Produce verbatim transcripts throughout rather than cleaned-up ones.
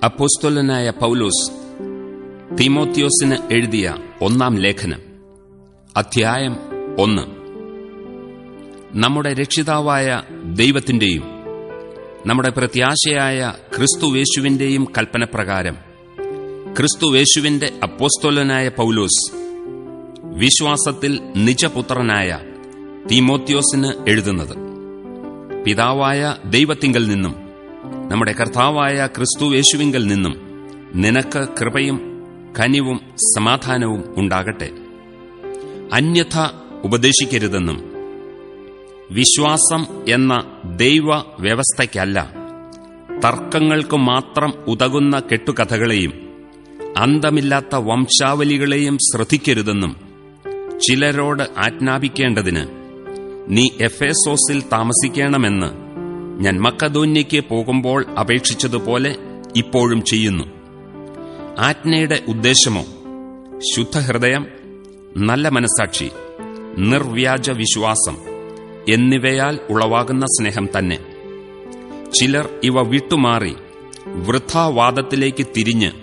അപ്പോസ്തലനായ പൗലോസ് തീമോത്തിയോസിന് എഴുതിയ ഒന്നാം ലേഖനം, അധ്യായം ഒന്ന്. നമ്മുടെ രക്ഷിതാവായ ദൈവത്തിന്റെയും നമ്മുടെ പ്രത്യാശയായ ക്രിസ്തുവേശുവിന്റെയും കൽപ്പനപ്രകാരം ക്രിസ്തുവേശുവിന്റെ അപ്പോസ്തലനായ പൗലോസ് വിശ്വാസത്തിൽ നിജപുത്രനായ തീമോത്തിയോസിന് എഴുതുന്നത്, പിതാവായ ദൈവത്തിങ്കൽ നിന്നും നമ്മുടെ കർത്താവായ ക്രിസ്തുവേശുവിങ്കൽ നിന്നും നിനക്ക് കൃപയും കനിവും സമാധാനവും ഉണ്ടാകട്ടെ. അന്യഥ ഉപദേശിക്കരുതെന്നും വിശ്വാസം എന്ന ദൈവ വ്യവസ്ഥയ്ക്കല്ല, തർക്കങ്ങൾക്ക് മാത്രം ഉതകുന്ന കെട്ടുകഥകളെയും അന്തമില്ലാത്ത വംശാവലികളെയും ശ്രദ്ധിക്കരുതെന്നും ചിലരോട് ആജ്ഞാപിക്കേണ്ടതിന് നീ എഫേസോസിൽ താമസിക്കണമെന്ന് ഞാൻ മക്കദോന്യയ്ക്ക് പോകുമ്പോൾ അപേക്ഷിച്ചതുപോലെ ഇപ്പോഴും ചെയ്യുന്നു. ആജ്ഞയുടെ ഉദ്ദേശമോ ശുദ്ധഹൃദയം, നല്ല മനസ്സാക്ഷി, നിർവ്യാജ വിശ്വാസം എന്നിവയാൽ ഉളവാകുന്ന സ്നേഹം തന്നെ. ചിലർ ഇവ വിട്ടുമാറി വൃഥാവാദത്തിലേക്ക് തിരിഞ്ഞ്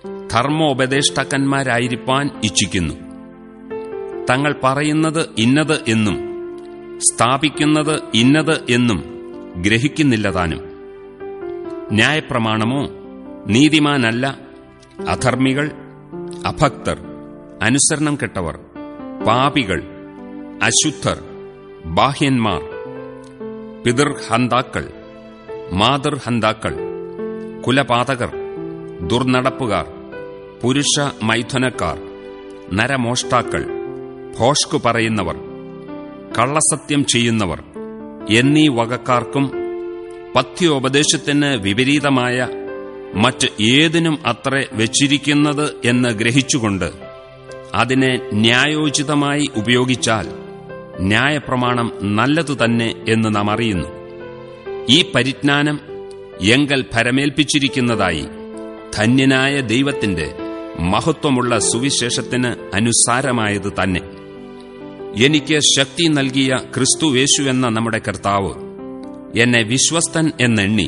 ധർമ്മോപദേഷ്ടാക്കന്മാരായിരിക്കാൻ ഇച്ഛിക്കുന്നു. തങ്ങൾ പറയുന്നത് ഇന്നത് എന്നും സ്ഥാപിക്കുന്നത് ഇന്നത് എന്നും ഗ്രഹിക്കുന്നില്ലതാനും. ന്യായപ്രമാണമോ നീതിമാനല്ല, അധർമ്മികൾ, അഭക്തർ, അനുസരണം കെട്ടവർ, പാപികൾ, അശുദ്ധർ, ബാഹ്യന്മാർ, പിതൃഹന്താക്കൾ, മാതൃഹന്താക്കൾ, കുലപാതകർ, ദുർനടപ്പുകാർ, പുരുഷ മൈഥുനക്കാർ, നരമോഷ്ടാക്കൾ, ഭോഷ്കു പറയുന്നവർ, കള്ളസത്യം ചെയ്യുന്നവർ എന്നീ വകക്കാർക്കും പഥ്യോപദേശത്തിന് വിപരീതമായ മറ്റ് ഏതിനും അത്രേ വെച്ചിരിക്കുന്നത് എന്ന് ഗ്രഹിച്ചുകൊണ്ട് അതിനെ ന്യായോചിതമായി ഉപയോഗിച്ചാൽ ന്യായപ്രമാണം നല്ലതു തന്നെ എന്ന് നാം അറിയുന്നു. ഈ പരിജ്ഞാനം എങ്കൽ ഭരമേൽപ്പിച്ചിരിക്കുന്നതായി ധന്യനായ ദൈവത്തിന്റെ മഹത്വമുള്ള സുവിശേഷത്തിന് അനുസാരമായത് തന്നെ. എനിക്ക് ശക്തി നൽകിയ ക്രിസ്തുവേശു എന്ന നമ്മുടെ കർത്താവ് എന്നെ വിശ്വസ്തൻ എന്നെണ്ണി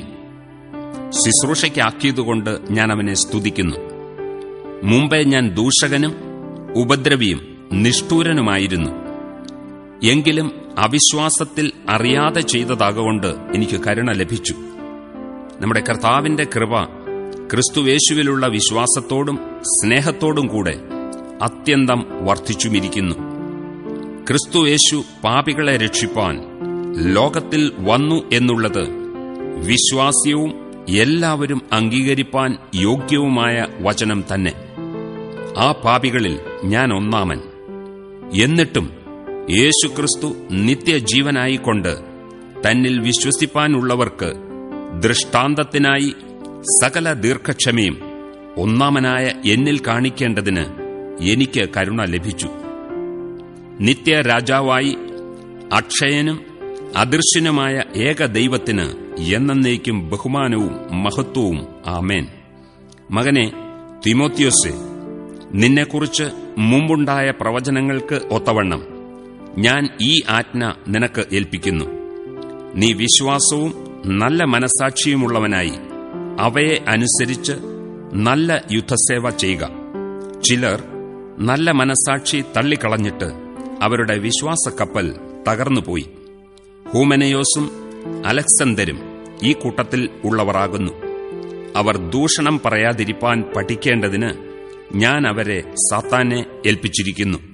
ശുശ്രൂഷയ്ക്കാക്കിയതുകൊണ്ട് ഞാൻ അവനെ സ്തുതിക്കുന്നു. മുമ്പേ ഞാൻ ദൂഷകനും ഉപദ്രവിയും നിഷ്ഠൂരനുമായിരുന്നു. എങ്കിലും അവിശ്വാസത്തിൽ അറിയാതെ ചെയ്തതാകൊണ്ട് എനിക്ക് കരുണ ലഭിച്ചു. നമ്മുടെ കർത്താവിന്റെ കൃപ ക്രിസ്തുവേശുവിലുള്ള വിശ്വാസത്തോടും സ്നേഹത്തോടും കൂടെ അത്യന്തം വർദ്ധിച്ചുമിരിക്കുന്നു. ക്രിസ്തുയേശു പാപികളെ രക്ഷിപ്പാൻ ലോകത്തിൽ വന്നു എന്നുള്ളത് വിശ്വാസ്യവും എല്ലാവരും അംഗീകരിപ്പാൻ യോഗ്യവുമായ വചനം തന്നെ. ആ പാപികളിൽ ഞാൻ ഒന്നാമൻ. എന്നിട്ടും യേശുക്രിസ്തു നിത്യജീവനായിക്കൊണ്ട് തന്നിൽ വിശ്വസിപ്പാനുള്ളവർക്ക് ദൃഷ്ടാന്തത്തിനായി സകല ദീർഘക്ഷമയും ഒന്നാമനായ എന്നിൽ കാണിക്കേണ്ടതിന് എനിക്ക് കരുണ ലഭിച്ചു. നിത്യരാജാവായി അക്ഷയനും അദൃശ്യനുമായ ഏക ദൈവത്തിന് എന്നേക്കും ബഹുമാനവും മഹത്വവും. ആമേൻ. മകനെ തീമോത്തിയോസേ, നിന്നെക്കുറിച്ച് മുമ്പുണ്ടായ പ്രവചനങ്ങൾക്ക് ഒത്തവണ്ണം ഞാൻ ഈ ആജ്ഞ നിനക്ക് ഏൽപ്പിക്കുന്നു. നീ വിശ്വാസവും നല്ല മനസ്സാക്ഷിയുമുള്ളവനായി അവയെ അനുസരിച്ച് നല്ല യുദ്ധസേവ ചെയ്യുക. ചിലർ നല്ല മനസ്സാക്ഷി തള്ളിക്കളഞ്ഞിട്ട് അവരുടെ വിശ്വാസക്കപ്പൽ തകർന്നുപോയി. ഹൂമനയോസും അലക്സന്തരും ഈ കൂട്ടത്തിൽ ഉള്ളവരാകുന്നു. അവർ ദൂഷണം പറയാതിരിപ്പാൻ പഠിക്കേണ്ടതിന് ഞാൻ അവരെ സാത്താനെ ഏൽപ്പിച്ചിരിക്കുന്നു.